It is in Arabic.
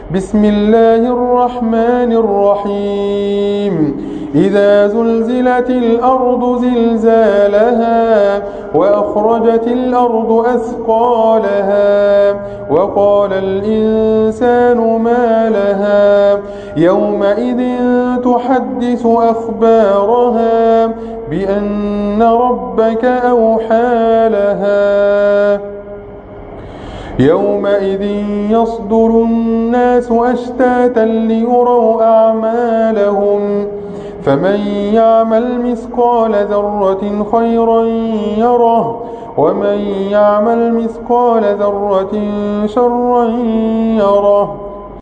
بسم الله الرحمن الرحيم إذا زلزلت الأرض زلزالها وأخرجت الأرض أثقالها وقال الإنسان ما لها يومئذ تحدث أخبارها بأن ربك أوحى لها يومئذ يصدر الناس أشتاتا ليروا أعمالهم فمن يعمل مثقال ذرة خيرا يره ومن يعمل مثقال ذرة شرا يره